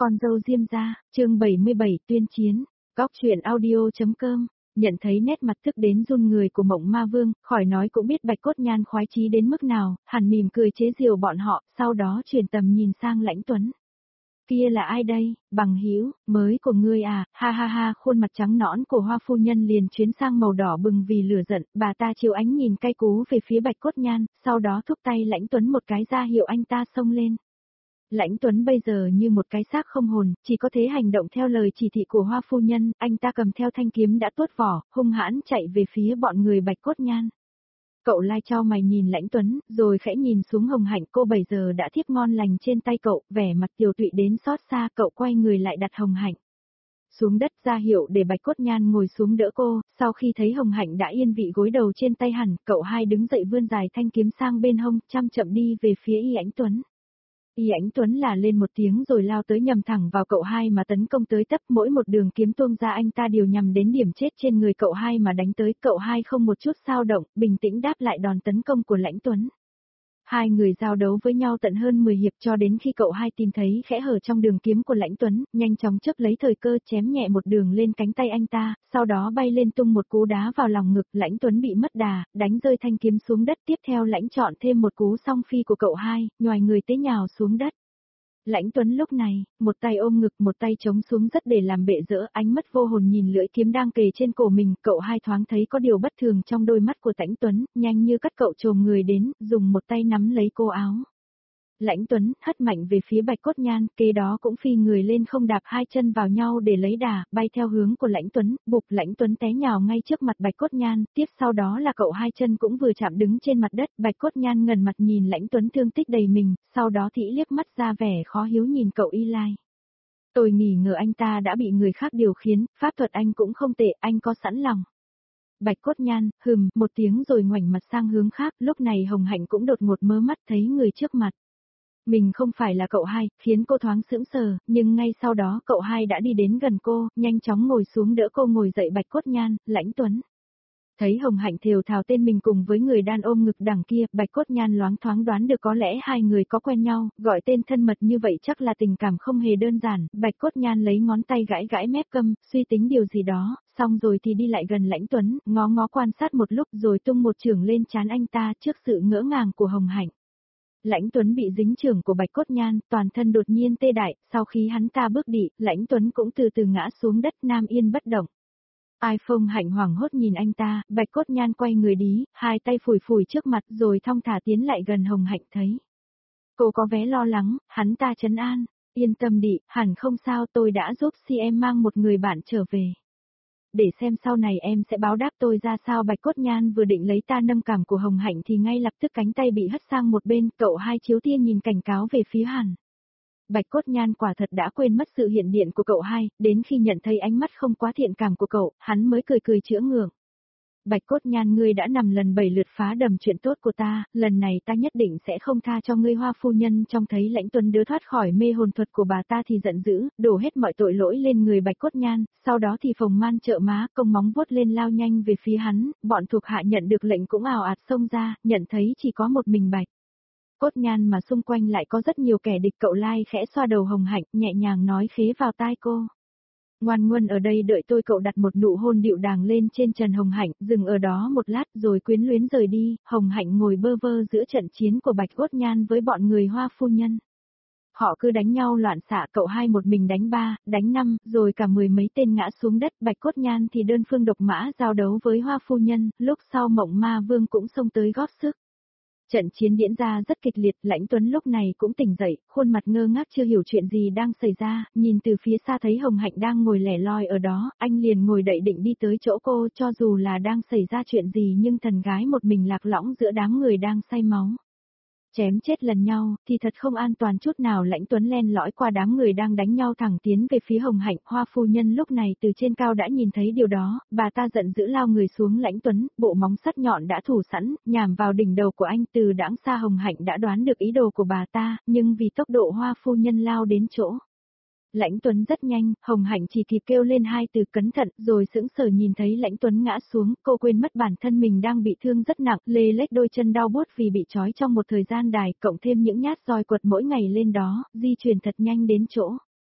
Con dâu Diêm gia, chương 77 tuyên chiến, góc truyện audio.com, nhận thấy nét mặt tức đến run người của Mộng Ma Vương, khỏi nói cũng biết Bạch Cốt Nhan khoái chí đến mức nào, hắn mỉm cười chế giễu bọn họ, sau đó chuyển tầm nhìn sang Lãnh Tuấn. Kia là ai đây, bằng hữu mới của ngươi à, ha ha ha, khuôn mặt trắng nõn của Hoa phu nhân liền chuyển sang màu đỏ bừng vì lửa giận, bà ta chiếu ánh nhìn cay cú về phía Bạch Cốt Nhan, sau đó thúc tay Lãnh Tuấn một cái ra hiệu anh ta xông lên. Lãnh Tuấn bây giờ như một cái xác không hồn, chỉ có thể hành động theo lời chỉ thị của Hoa phu nhân, anh ta cầm theo thanh kiếm đã tuốt vỏ, hung hãn chạy về phía bọn người Bạch Cốt Nhan. Cậu Lai chau mày nhìn Lãnh Tuấn, rồi khẽ nhìn xuống Hồng Hạnh, cô bây giờ đã thiếp ngon lành trên tay cậu, vẻ mặt tiều tụy đến xót xa, cậu quay người lại đặt Hồng Hạnh xuống đất ra hiệu để Bạch Cốt Nhan ngồi xuống đỡ cô, sau khi thấy Hồng Hạnh đã yên vị gối đầu trên tay hẳn, cậu hai đứng dậy vươn dài thanh kiếm sang bên hông, chậm chậm đi về phía Y Ánh Tuấn. Y Ánh Tuấn là lên một tiếng rồi lao tới nhằm thẳng vào cậu hai mà tấn công tới tấp, mỗi một đường kiếm tuông ra anh ta đều nhằm đến điểm chết trên người cậu hai mà đánh tới, cậu hai không một chút xao động, bình tĩnh đáp lại đòn tấn công của Lãnh Tuấn. Hai người giao đấu với nhau tận hơn 10 hiệp cho đến khi cậu hai tìm thấy khẽ hở trong đường kiếm của Lãnh Tuấn, nhanh chóng chớp lấy thời cơ chém nhẹ một đường lên cánh tay anh ta, sau đó bay lên tung một cú đá vào lòng ngực, Lãnh Tuấn bị mất đà, đánh rơi thanh kiếm xuống đất, tiếp theo Lãnh chọn thêm một cú song phi của cậu hai, nhoài người tế nhào xuống đất. Lãnh Tuấn lúc này, một tay ôm ngực một tay chống xuống rất để làm bệ rỡ, ánh mắt vô hồn nhìn lưỡi kiếm đang kề trên cổ mình, cậu hai thoáng thấy có điều bất thường trong đôi mắt của Lãnh Tuấn, nhanh như cắt cậu chồm người đến, dùng một tay nắm lấy cô áo. Lãnh Tuấn hất mạnh về phía Bạch Cốt Nhan, kế đó cũng phi người lên không đạp hai chân vào nhau để lấy đà, bay theo hướng của Lãnh Tuấn, bụp Lãnh Tuấn té nhào ngay trước mặt Bạch Cốt Nhan, tiếp sau đó là cậu hai chân cũng vừa chạm đứng trên mặt đất, Bạch Cốt Nhan ngần mặt nhìn Lãnh Tuấn thương tích đầy mình, sau đó thĩ liếc mắt ra vẻ khó hiếu nhìn cậu Y Lai. Tôi nghi ngờ anh ta đã bị người khác điều khiển, pháp thuật anh cũng không tệ, anh có sẵn lòng. Bạch Cốt Nhan, một tiếng rồi ngoảnh mặt sang hướng khác, lúc này Hồng Hạnh cũng đột ngột mớ mắt thấy người trước mặt. Mình không phải là cậu hai, khiến cô thoáng sững sờ, nhưng ngay sau đó cậu hai đã đi đến gần cô, nhanh chóng ngồi xuống đỡ cô ngồi dậy. Bạch Cốt Nhan, Lãnh Tuấn. Thấy Hồng Hạnh thều thào tên mình cùng với người đàn ôm ngực đằng kia, Bạch Cốt Nhan loáng thoáng đoán được có lẽ hai người có quen nhau, gọi tên thân mật như vậy chắc là tình cảm không hề đơn giản. Bạch Cốt Nhan lấy ngón tay gãi gãi mép câm, suy tính điều gì đó, xong rồi thì đi lại gần Lãnh Tuấn, ngó ngó quan sát một lúc rồi tung một chưởng lên trán anh ta trước sự ngỡ ngàng của Hồng Hạnh. Lãnh Tuấn bị dính chưởng của Bạch Cốt Nhan, toàn thân đột nhiên tê dại, sau khi hắn ta bước đi, Lãnh Tuấn cũng từ từ ngã xuống đất, nam yên bất động. Hồng Hạnh hoảng hốt nhìn anh ta, Bạch Cốt Nhan quay người đi, hai tay phủi phủi trước mặt rồi thong thả tiến lại gần Hồng Hạnh thấy. Cô có vẻ lo lắng, hắn ta trấn an, yên tâm đi, hẳn không sao, tôi đã giúp em mang một người bạn trở về. Để xem sau này em sẽ báo đáp tôi ra sao. Bạch Cốt Nhan vừa định lấy ta nâng cảm của Hồng Hạnh thì ngay lập tức cánh tay bị hất sang một bên, cậu hai chiếu tia nhìn cảnh cáo về phía hắn. Bạch Cốt Nhan quả thật đã quên mất sự hiện diện của cậu hai, đến khi nhận thấy ánh mắt không quá thiện cảm của cậu, hắn mới cười cười chữa ngượng. Bạch Cốt Nhan, ngươi đã nằm lần 7 lượt phá đầm chuyện tốt của ta, lần này ta nhất định sẽ không tha cho ngươi. Hoa phu nhân trông thấy Lãnh Tuấn đứa thoát khỏi mê hồn thuật của bà ta thì giận dữ, đổ hết mọi tội lỗi lên người Bạch Cốt Nhan, sau đó thì phồng man trợ má, cong móng vuốt lên lao nhanh về phía hắn, bọn thuộc hạ nhận được lệnh cũng ào ạt xông ra, nhận thấy chỉ có một mình Bạch Cốt Nhan mà xung quanh lại có rất nhiều kẻ địch. Cậu Lai khẽ xoa đầu Hồng Hạnh, nhẹ nhàng nói khế vào tai cô. Ngoan ngoan ở đây đợi tôi. Cậu đặt một nụ hôn điệu đàng lên trên trần Hồng Hạnh, dừng ở đó một lát rồi quyến luyến rời đi. Hồng Hạnh ngồi bơ vơ giữa trận chiến của Bạch Cốt Nhan với bọn người Hoa phu nhân. Họ cứ đánh nhau loạn xạ, cậu hai một mình đánh 3, đánh 5, rồi cả 10 mấy tên ngã xuống đất. Bạch Cốt Nhan thì đơn phương độc mã giao đấu với Hoa phu nhân, lúc sau Mộng Ma Vương cũng xông tới góp sức. Trận chiến diễn ra rất kịch liệt, Lãnh Tuấn lúc này cũng tỉnh dậy, khuôn mặt ngơ ngác chưa hiểu chuyện gì đang xảy ra, nhìn từ phía xa thấy Hồng Hạnh đang ngồi lẻ loi ở đó, anh liền ngồi đậy định đi tới chỗ cô, cho dù là đang xảy ra chuyện gì nhưng thần gái một mình lạc lõng giữa đám người đang say máu. Chém chết lần nhau, thì thật không an toàn chút nào. Lãnh Tuấn len lỏi qua đám người đang đánh nhau thẳng tiến về phía Hồng Hạnh. Hoa phu nhân lúc này từ trên cao đã nhìn thấy điều đó, bà ta giận dữ lao người xuống Lãnh Tuấn, bộ móng sắt nhọn đã thủ sẵn, nhằm vào đỉnh đầu của anh. Từ đãng xa Hồng Hạnh đã đoán được ý đồ của bà ta, nhưng vì tốc độ Hoa phu nhân lao đến chỗ Lãnh Tuấn rất nhanh, Hồng Hạnh chỉ kịp kêu lên hai từ cẩn thận, rồi sững sờ nhìn thấy Lãnh Tuấn ngã xuống, cô quên mất bản thân mình đang bị thương rất nặng, lê lết đôi chân đau buốt vì bị trói trong một thời gian dài, cộng thêm những nhát roi quật mỗi ngày lên đó, di chuyển thật nhanh đến chỗ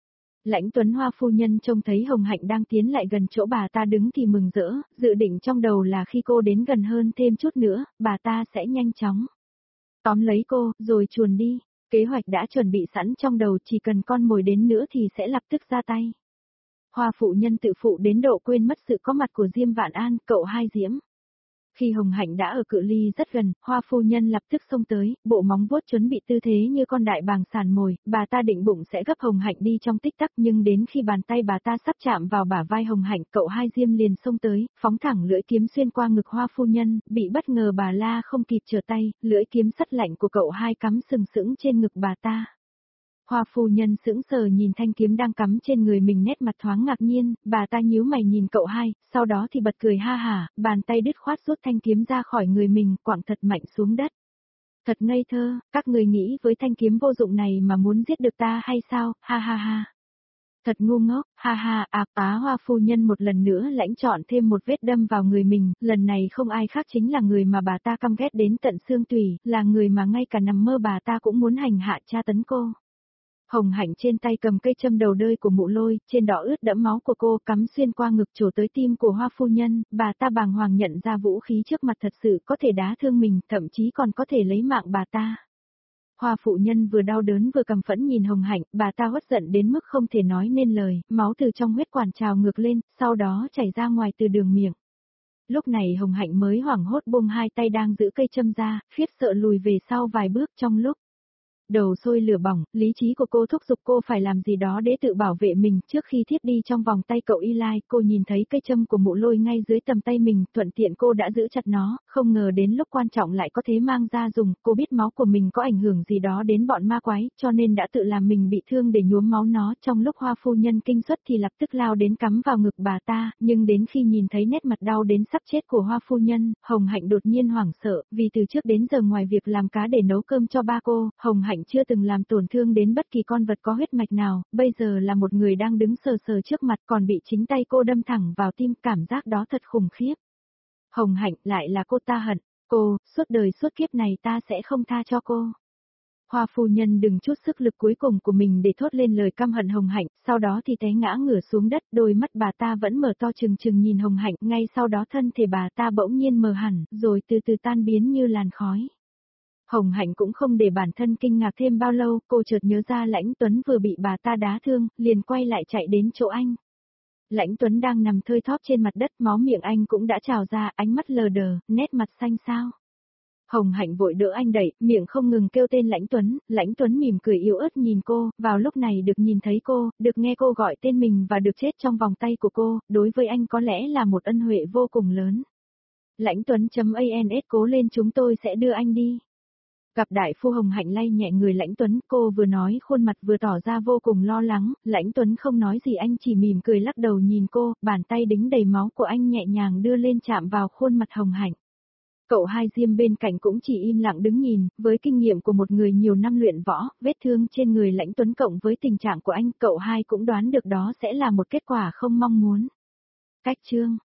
Lãnh Tuấn Hoa phu nhân trông thấy Hồng Hạnh đang tiến lại gần chỗ bà ta đứng thì mừng rỡ, dự định trong đầu là khi cô đến gần hơn thêm chút nữa, bà ta sẽ nhanh chóng tóm lấy cô, rồi chuồn đi. Kế hoạch đã chuẩn bị sẵn trong đầu, chỉ cần con mồi đến nữa thì sẽ lập tức ra tay. Hoa phụ nhân tự phụ đến độ quên mất sự có mặt của Diêm Vạn An, cậu hai Diễm. Khi Hồng Hạnh đã ở cự ly rất gần, Hoa phu nhân lập tức xông tới, bộ móng vuốt chuẩn bị tư thế như con đại bàng sàn mồi, bà ta định bụng sẽ gấp Hồng Hạnh đi trong tích tắc, nhưng đến khi bàn tay bà ta sắp chạm vào bả vai Hồng Hạnh, cậu hai Diêm liền xông tới, phóng thẳng lưỡi kiếm xuyên qua ngực Hoa phu nhân, bị bất ngờ bà la không kịp trở tay, lưỡi kiếm sắt lạnh của cậu hai cắm sừng sững trên ngực bà ta. Hoa phu nhân sững sờ nhìn thanh kiếm đang cắm trên người mình, nét mặt thoáng ngạc nhiên, bà ta nhíu mày nhìn cậu hai, sau đó thì bật cười ha hả, bàn tay đứt khoát rút thanh kiếm ra khỏi người mình, quẳng thật mạnh xuống đất. Thật ngây thơ, các người nghĩ với thanh kiếm vô dụng này mà muốn giết được ta hay sao, ha ha ha. Thật ngu ngốc, ha ha, Hoa phu nhân một lần nữa lãnh chọn thêm một vết đâm vào người mình, lần này không ai khác chính là người mà bà ta căm ghét đến tận xương tủy, là người mà ngay cả nằm mơ bà ta cũng muốn hành hạ tra tấn cô. Hồng Hạnh trên tay cầm cây châm đầu đơi của Mụ Lôi, trên đó ướt đẫm máu của cô, cắm xuyên qua ngực trổ tới tim của Hoa phu nhân, bà ta bàng hoàng nhận ra vũ khí trước mặt thật sự có thể đá thương mình, thậm chí còn có thể lấy mạng bà ta. Hoa phụ nhân vừa đau đớn vừa căm phẫn nhìn Hồng Hạnh, bà ta uất giận đến mức không thể nói nên lời, máu từ trong huyết quản trào ngược lên, sau đó chảy ra ngoài từ đường miệng. Lúc này Hồng Hạnh mới hoảng hốt buông hai tay đang giữ cây châm ra, khiếp sợ lùi về sau vài bước. Trong lúc đầu sôi lửa bỏng, lý trí của cô thúc giục cô phải làm gì đó để tự bảo vệ mình. Trước khi thiếp đi trong vòng tay cậu Y Lai, cô nhìn thấy cây châm của Mụ Lôi ngay dưới tầm tay mình, thuận tiện cô đã giữ chặt nó, không ngờ đến lúc quan trọng lại có thế mang ra dùng. Cô biết máu của mình có ảnh hưởng gì đó đến bọn ma quái, cho nên đã tự làm mình bị thương để nhuốm máu nó. Trong lúc Hoa phu nhân kinh suất thì lập tức lao đến cắm vào ngực bà ta, nhưng đến khi nhìn thấy nét mặt đau đến sắp chết của Hoa phu nhân, Hồng Hạnh đột nhiên hoảng sợ, vì từ trước đến giờ ngoài việc làm cá để nấu cơm cho ba cô, Hồng Hạnh chưa từng làm tổn thương đến bất kỳ con vật có huyết mạch nào, bây giờ là một người đang đứng sờ sờ trước mặt còn bị chính tay cô đâm thẳng vào tim, cảm giác đó thật khủng khiếp. Hồng Hạnh, lại là cô, ta hận cô, suốt đời suốt kiếp này ta sẽ không tha cho cô. Hoa phu nhân đừng chút sức lực cuối cùng của mình để thốt lên lời căm hận Hồng Hạnh, sau đó thì té ngã ngửa xuống đất, đôi mắt bà ta vẫn mở to trừng trừng nhìn Hồng Hạnh, ngay sau đó thân thể bà ta bỗng nhiên mờ hẳn, rồi từ từ tan biến như làn khói. Hồng Hạnh cũng không để bản thân kinh ngạc thêm bao lâu, cô chợt nhớ ra Lãnh Tuấn vừa bị bà ta đá thương, liền quay lại chạy đến chỗ anh. Lãnh Tuấn đang nằm thơi thóp trên mặt đất, máu miệng anh cũng đã trào ra, ánh mắt lờ đờ, nét mặt xanh xao. Hồng Hạnh vội đỡ anh đẩy, miệng không ngừng kêu tên Lãnh Tuấn mỉm cười yếu ớt nhìn cô, vào lúc này được nhìn thấy cô, được nghe cô gọi tên mình và được chết trong vòng tay của cô, đối với anh có lẽ là một ân huệ vô cùng lớn. Lãnh Tuấn.ans cố lên, chúng tôi sẽ đưa anh đi. Gặp đại phu. Hồng Hạnh lay nhẹ người Lãnh Tuấn, cô vừa nói khuôn mặt vừa tỏ ra vô cùng lo lắng. Lãnh Tuấn không nói gì, anh chỉ mỉm cười lắc đầu nhìn cô, bàn tay đính đầy máu của anh nhẹ nhàng đưa lên chạm vào khuôn mặt Hồng Hạnh. Cậu hai Diêm bên cạnh cũng chỉ im lặng đứng nhìn, với kinh nghiệm của một người nhiều năm luyện võ, vết thương trên người Lãnh Tuấn cộng với tình trạng của anh, cậu hai cũng đoán được đó sẽ là một kết quả không mong muốn. Cách chương